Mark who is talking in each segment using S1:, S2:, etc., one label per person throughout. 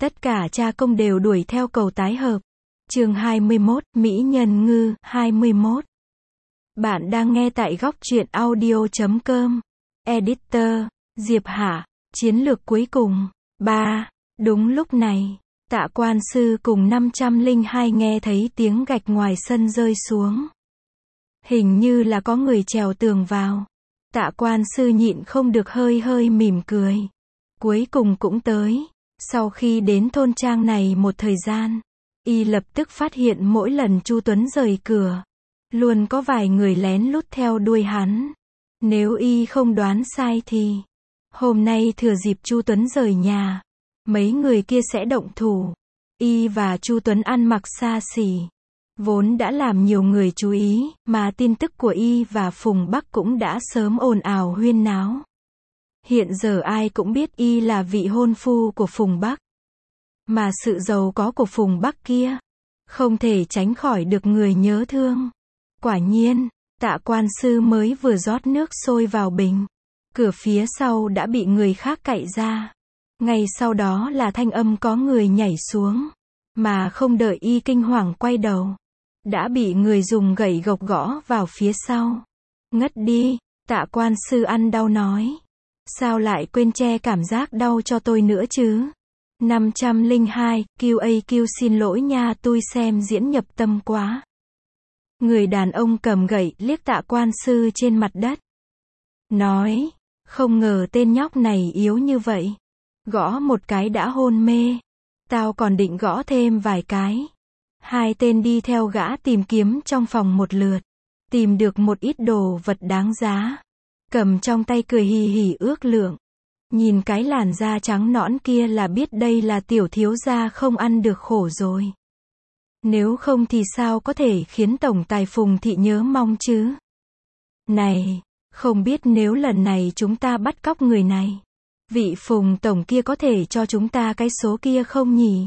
S1: Tất cả cha công đều đuổi theo cầu tái hợp. Chương 21, Mỹ Nhân Ngư, 21. Bạn đang nghe tại góc truyện audio.com. Editor, Diệp Hạ, chiến lược cuối cùng. 3. Đúng lúc này, Tạ quan sư cùng 502 nghe thấy tiếng gạch ngoài sân rơi xuống. Hình như là có người trèo tường vào. Tạ quan sư nhịn không được hơi hơi mỉm cười. Cuối cùng cũng tới. Sau khi đến thôn trang này một thời gian, y lập tức phát hiện mỗi lần Chu Tuấn rời cửa, luôn có vài người lén lút theo đuôi hắn. Nếu y không đoán sai thì, hôm nay thừa dịp Chu Tuấn rời nhà, mấy người kia sẽ động thủ. Y và Chu Tuấn ăn mặc xa xỉ, vốn đã làm nhiều người chú ý, mà tin tức của y và Phùng Bắc cũng đã sớm ồn ào huyên náo. Hiện giờ ai cũng biết y là vị hôn phu của Phùng Bắc. Mà sự giàu có của Phùng Bắc kia, không thể tránh khỏi được người nhớ thương. Quả nhiên, Tạ quan sư mới vừa rót nước sôi vào bình, cửa phía sau đã bị người khác cạy ra. Ngay sau đó là thanh âm có người nhảy xuống, mà không đợi y kinh hoàng quay đầu, đã bị người dùng gậy gộc gõ vào phía sau. Ngất đi, Tạ quan sư ăn đau nói. Sao lại quên che cảm giác đau cho tôi nữa chứ? 502, QAQ xin lỗi nha, tôi xem diễn nhập tâm quá. Người đàn ông cầm gậy liếc Tạ quan sư trên mặt đất. Nói, không ngờ tên nhóc này yếu như vậy. Gõ một cái đã hôn mê. Tao còn định gõ thêm vài cái. Hai tên đi theo gã tìm kiếm trong phòng một lượt. Tìm được một ít đồ vật đáng giá. Cầm trong tay cười hì hì ước lượng. Nhìn cái làn da trắng nõn kia là biết đây là tiểu thiếu gia không ăn được khổ rồi. Nếu không thì sao có thể khiến tổng tài Phùng thị nhớ mong chứ? Này, không biết nếu lần này chúng ta bắt cóc người này, vị Phùng tổng kia có thể cho chúng ta cái số kia không nhỉ?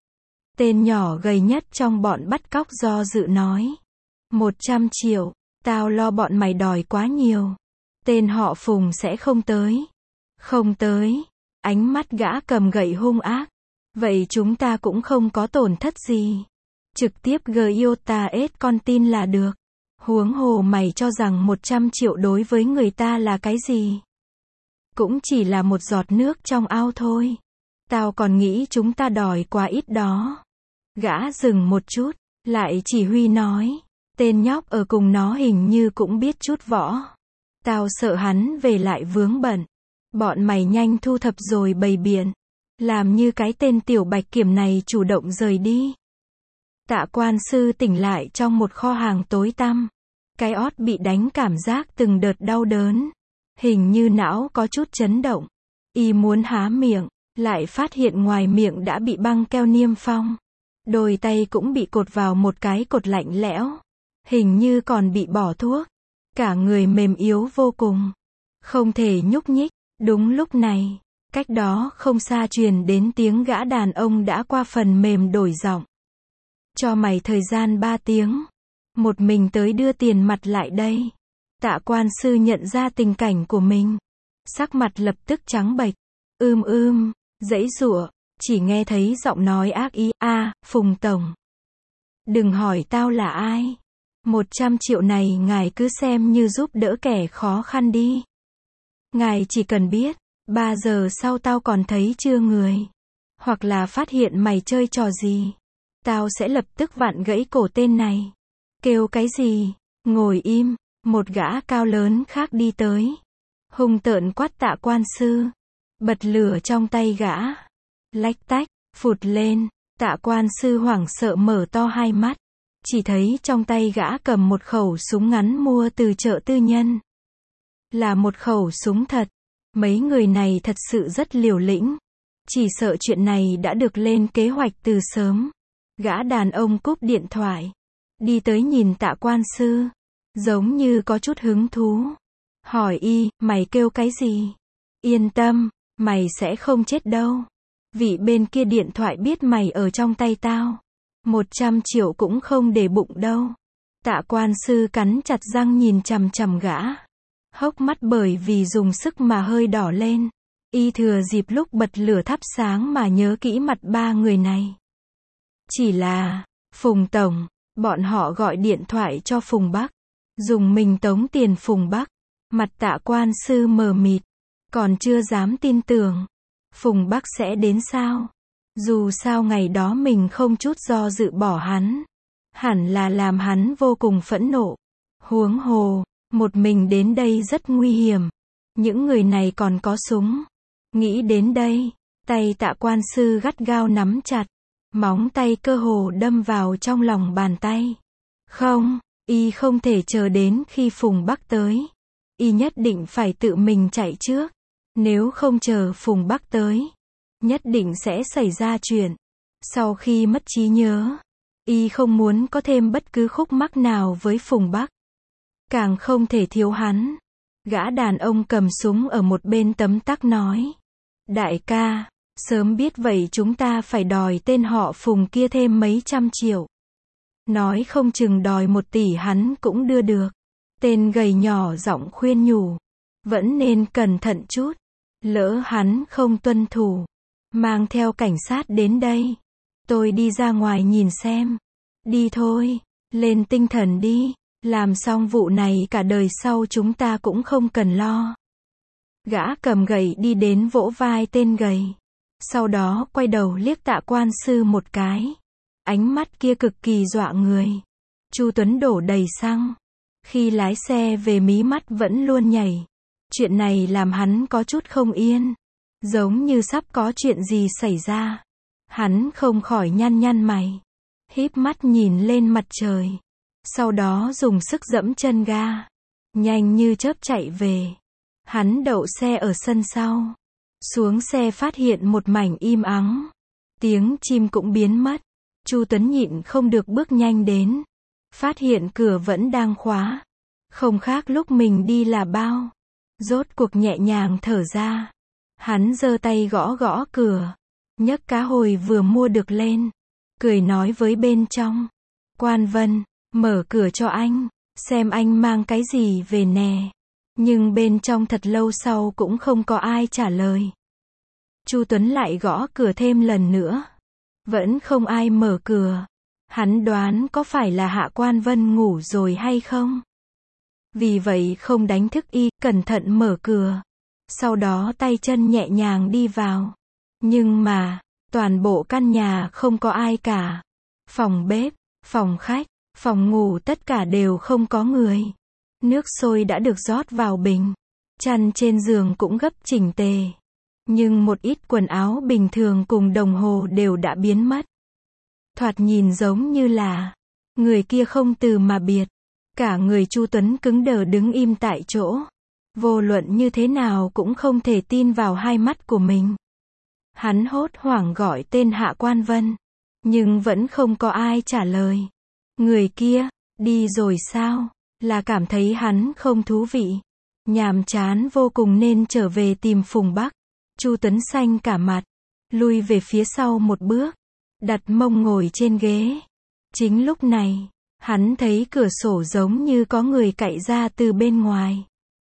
S1: Tên nhỏ gầy nhất trong bọn bắt cóc do dự nói. 100 triệu, tao lo bọn mày đòi quá nhiều. Tên họ Phùng sẽ không tới. Không tới. Ánh mắt gã cầm gậy hung ác. Vậy chúng ta cũng không có tổn thất gì. Trực tiếp Giota S con tin là được. Huống hồ mày cho rằng 100 triệu đối với người ta là cái gì? Cũng chỉ là một giọt nước trong ao thôi. Tao còn nghĩ chúng ta đòi quá ít đó. Gã dừng một chút, lại chỉ huy nói. Tên nhóc ở cùng nó hình như cũng biết chút võ. Tao sợ hắn về lại vướng bận. Bọn mày nhanh thu thập rồi bày biện. Làm như cái tên tiểu bạch kiểm này chủ động rời đi. Tạ quan sư tỉnh lại trong một kho hàng tối tăm. Cái ót bị đánh cảm giác từng đợt đau đớn. Hình như não có chút chấn động. Y muốn há miệng, lại phát hiện ngoài miệng đã bị băng keo niêm phong. Đôi tay cũng bị cột vào một cái cột lạnh lẽo. Hình như còn bị bỏ thuốc. Cả người mềm yếu vô cùng. Không thể nhúc nhích. Đúng lúc này, cách đó không xa truyền đến tiếng gã đàn ông đã qua phần mềm đổi giọng. Cho mày thời gian 3 tiếng. Một mình tới đưa tiền mặt lại đây. Tạ quan sư nhận ra tình cảnh của mình. Sắc mặt lập tức trắng bệch. Giãy giụa. Chỉ nghe thấy giọng nói ác ý. Phùng tổng. Đừng hỏi tao là ai. 100 triệu này ngài cứ xem như giúp đỡ kẻ khó khăn đi. Ngài chỉ cần biết, 3 giờ sau tao còn thấy chưa người. Hoặc là phát hiện mày chơi trò gì. Tao sẽ lập tức vặn gãy cổ tên này. Kêu cái gì? Ngồi im. Một gã cao lớn khác đi tới. Hung tợn quát Tạ quan sư. Bật lửa trong tay gã. Lách tách, phụt lên. Tạ quan sư hoảng sợ mở to hai mắt. Chỉ thấy trong tay gã cầm một khẩu súng ngắn mua từ chợ tư nhân. Là một khẩu súng thật. Mấy người này thật sự rất liều lĩnh. Chỉ sợ chuyện này đã được lên kế hoạch từ sớm. Gã đàn ông cúp điện thoại. Đi tới nhìn Tạ quan sư. Giống như có chút hứng thú. Hỏi y, mày kêu cái gì? Yên tâm, mày sẽ không chết đâu. Vị bên kia điện thoại biết mày ở trong tay tao. 100 triệu cũng không để bụng đâu. Tạ quan sư cắn chặt răng nhìn chằm chằm gã. Hốc mắt bởi vì dùng sức mà hơi đỏ lên. Y thừa dịp lúc bật lửa thắp sáng mà nhớ kỹ mặt ba người này. Chỉ là, Phùng Tổng, bọn họ gọi điện thoại cho Phùng Bắc, dùng mình tống tiền Phùng Bắc. Mặt Tạ quan sư mờ mịt, còn chưa dám tin tưởng. Phùng Bắc sẽ đến sao? Dù sao ngày đó mình không chút do dự bỏ hắn. Hẳn là làm hắn vô cùng phẫn nộ. Huống hồ, một mình đến đây rất nguy hiểm. Những người này còn có súng. Nghĩ đến đây, tay Tạ quan sư gắt gao nắm chặt. Móng tay cơ hồ đâm vào trong lòng bàn tay. Không, y không thể chờ đến khi Phùng Bắc tới. Y nhất định phải tự mình chạy trước. Nếu không chờ Phùng Bắc tới, nhất định sẽ xảy ra chuyện. Sau khi mất trí nhớ, y không muốn có thêm bất cứ khúc mắc nào với Phùng Bắc. Càng không thể thiếu hắn. Gã đàn ông cầm súng ở một bên tấm tắc nói. Đại ca, sớm biết vậy chúng ta phải đòi tên họ Phùng kia thêm mấy trăm triệu. Nói không chừng đòi 1 tỷ hắn cũng đưa được. Tên gầy nhỏ giọng khuyên nhủ. Vẫn nên cẩn thận chút. Lỡ hắn không tuân thủ. Mang theo cảnh sát đến đây. Tôi đi ra ngoài nhìn xem. Đi thôi. Lên tinh thần đi. Làm xong vụ này cả đời sau chúng ta cũng không cần lo. Gã cầm gậy đi đến vỗ vai tên gầy. Sau đó quay đầu liếc Tạ quan sư một cái. Ánh mắt kia cực kỳ dọa người. Chu Tuấn đổ đầy xăng. Khi lái xe về mí mắt vẫn luôn nhảy. Chuyện này làm hắn có chút không yên. Giống như sắp có chuyện gì xảy ra. Hắn không khỏi nhăn mày. Híp mắt nhìn lên mặt trời. Sau đó dùng sức giẫm chân ga. Nhanh như chớp chạy về. Hắn đậu xe ở sân sau. Xuống xe phát hiện một mảnh im ắng. Tiếng chim cũng biến mất. Chu Tuấn nhịn không được bước nhanh đến. Phát hiện cửa vẫn đang khóa. Không khác lúc mình đi là bao. Rốt cuộc nhẹ nhàng thở ra. Hắn giơ tay gõ gõ cửa. Nhấc cá hồi vừa mua được lên. Cười nói với bên trong. Quan Vân, mở cửa cho anh. Xem anh mang cái gì về nè. Nhưng bên trong thật lâu sau cũng không có ai trả lời. Chu Tuấn lại gõ cửa thêm lần nữa. Vẫn không ai mở cửa. Hắn đoán có phải là Hạ Quan Vân ngủ rồi hay không? Vì vậy không đánh thức y, cẩn thận mở cửa. Sau đó tay chân nhẹ nhàng đi vào. Nhưng mà, toàn bộ căn nhà không có ai cả. Phòng bếp, phòng khách, phòng ngủ tất cả đều không có người. Nước sôi đã được rót vào bình. Chăn trên giường cũng gấp chỉnh tề. Nhưng một ít quần áo bình thường cùng đồng hồ đều đã biến mất. Thoạt nhìn giống như là người kia không từ mà biệt. Cả người Chu Tuấn cứng đờ đứng im tại chỗ. Vô luận như thế nào cũng không thể tin vào hai mắt của mình. Hắn hốt hoảng gọi tên Hạ Quan Vân. Nhưng vẫn không có ai trả lời. Người kia, đi rồi sao? Là cảm thấy hắn không thú vị. Nhàm chán vô cùng nên trở về tìm Phùng Bắc. Chu Tuấn xanh cả mặt. Lui về phía sau một bước. Đặt mông ngồi trên ghế. Chính lúc này, hắn thấy cửa sổ giống như có người cạy ra từ bên ngoài.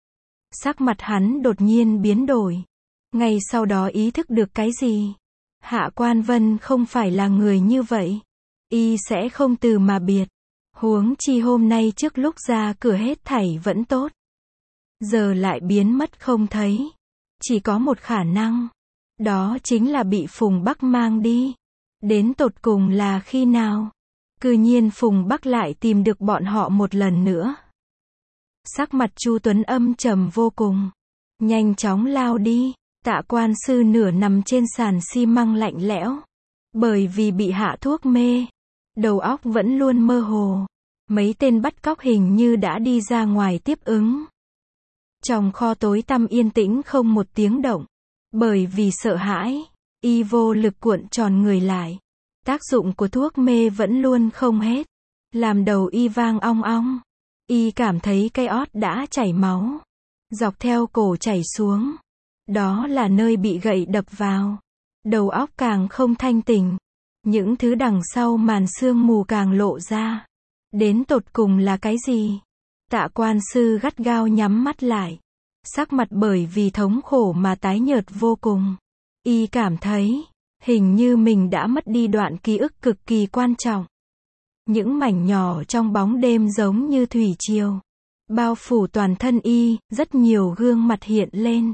S1: Sắc mặt hắn đột nhiên biến đổi. Ngay sau đó ý thức được cái gì? Hạ Quan Vân không phải là người như vậy. Y sẽ không từ mà biệt. Huống chi hôm nay trước lúc ra cửa hết thảy vẫn tốt. Giờ lại biến mất không thấy. Chỉ có một khả năng. Đó chính là bị Phùng Bắc mang đi. Đến tột cùng là khi nào? Cư nhiên Phùng Bắc lại tìm được bọn họ một lần nữa. Sắc mặt Chu Tuấn âm trầm vô cùng. Nhanh chóng lao đi. Tạ quan sư nửa nằm trên sàn xi măng lạnh lẽo. Bởi vì bị hạ thuốc mê. Đầu óc vẫn luôn mơ hồ. Mấy tên bắt cóc hình như đã đi ra ngoài tiếp ứng. Trong kho tối tăm yên tĩnh không một tiếng động. Bởi vì sợ hãi, y vô lực cuộn tròn người lại. Tác dụng của thuốc mê vẫn luôn không hết. Làm đầu y vang ong ong. Y cảm thấy cái ót đã chảy máu. Dọc theo cổ chảy xuống. Đó là nơi bị gậy đập vào. Đầu óc càng không thanh tỉnh. Những thứ đằng sau màn sương mù càng lộ ra. Đến tột cùng là cái gì? Tạ quan sư gắt gao nhắm mắt lại. sắc mặt bởi vì thống khổ mà tái nhợt vô cùng. Y cảm thấy, hình như mình đã mất đi đoạn ký ức cực kỳ quan trọng. Những mảnh nhỏ trong bóng đêm giống như thủy triều, bao phủ toàn thân y, rất nhiều gương mặt hiện lên.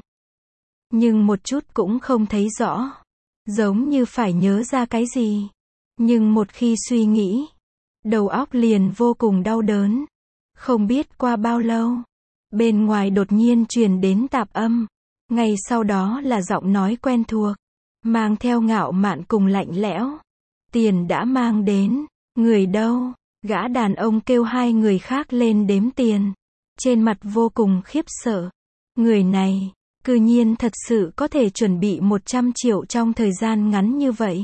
S1: Nhưng một chút cũng không thấy rõ. Giống như phải nhớ ra cái gì. Nhưng một khi suy nghĩ, đầu óc liền vô cùng đau đớn. Không biết qua bao lâu, bên ngoài đột nhiên truyền đến tạp âm. Ngay sau đó là giọng nói quen thuộc, mang theo ngạo mạn cùng lạnh lẽo. Tiền đã mang đến, người đâu? Gã đàn ông kêu hai người khác lên đếm tiền. Trên mặt vô cùng khiếp sợ. Người này, cư nhiên thật sự có thể chuẩn bị 100 triệu trong thời gian ngắn như vậy.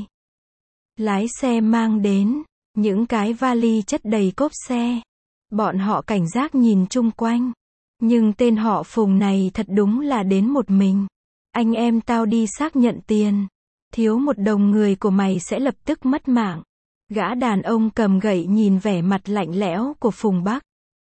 S1: Lái xe mang đến, những cái vali chất đầy cốp xe. Bọn họ cảnh giác nhìn chung quanh. Nhưng tên họ Phùng này thật đúng là đến một mình. Anh em tao đi xác nhận tiền. Thiếu 1 đồng người của mày sẽ lập tức mất mạng. Gã đàn ông cầm gậy nhìn vẻ mặt lạnh lẽo của Phùng Bắc.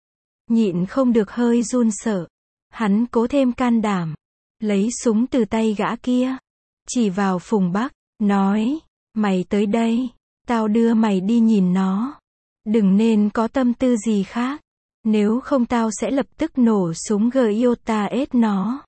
S1: Nhịn không được hơi run sợ. Hắn cố thêm can đảm. Lấy súng từ tay gã kia. Chỉ vào Phùng Bắc. Nói. Mày tới đây. Tao đưa mày đi nhìn nó. Đừng nên có tâm tư gì khác. Nếu không tao sẽ lập tức nổ súng Giota ết nó.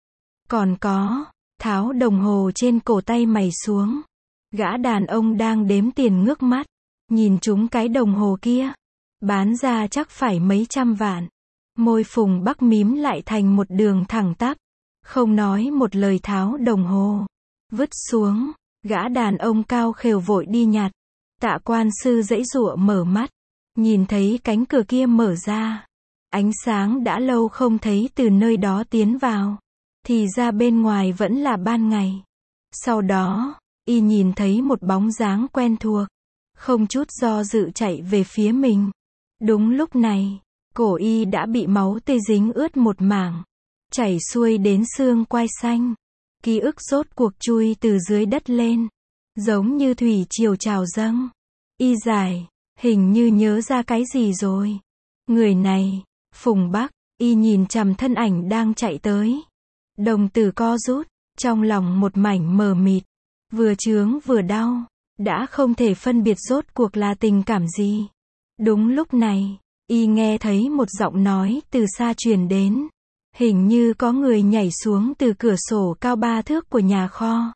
S1: Còn có. Tháo đồng hồ trên cổ tay mày xuống. Gã đàn ông đang đếm tiền ngước mắt. Nhìn chúng cái đồng hồ kia. Bán ra chắc phải mấy trăm vạn. Môi Phùng Bắc mím lại thành một đường thẳng tắp. Không nói một lời tháo đồng hồ. Vứt xuống. Gã đàn ông cao khều vội đi nhặt. Tạ quan sư giãy giụa mở mắt. Nhìn thấy cánh cửa kia mở ra. Ánh sáng đã lâu không thấy từ nơi đó tiến vào. Thì ra bên ngoài vẫn là ban ngày. Sau đó, y nhìn thấy một bóng dáng quen thuộc. Không chút do dự chạy về phía mình. Đúng lúc này, cổ y đã bị máu tươi dính ướt một mảng. Chảy xuôi đến xương quai xanh. Ký ức rốt cuộc chui từ dưới đất lên. Giống như thủy triều trào dâng. Y giải, hình như nhớ ra cái gì rồi. Người này, Phùng Bắc, y nhìn chằm thân ảnh đang chạy tới. Đồng tử co rút, trong lòng một mảnh mờ mịt. Vừa chướng vừa đau. Đã không thể phân biệt rốt cuộc là tình cảm gì. Đúng lúc này, y nghe thấy một giọng nói từ xa truyền đến. Hình như có người nhảy xuống từ cửa sổ cao 3 thước của nhà kho.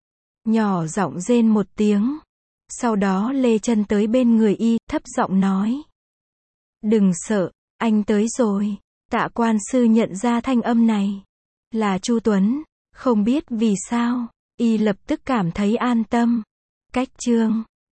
S1: Nhỏ giọng rên một tiếng. Sau đó lê chân tới bên người y, thấp giọng nói. Đừng sợ, anh tới rồi. Tạ quan sư nhận ra thanh âm này. Là Chu Tuấn. Không biết vì sao, y lập tức cảm thấy an tâm. Cách chương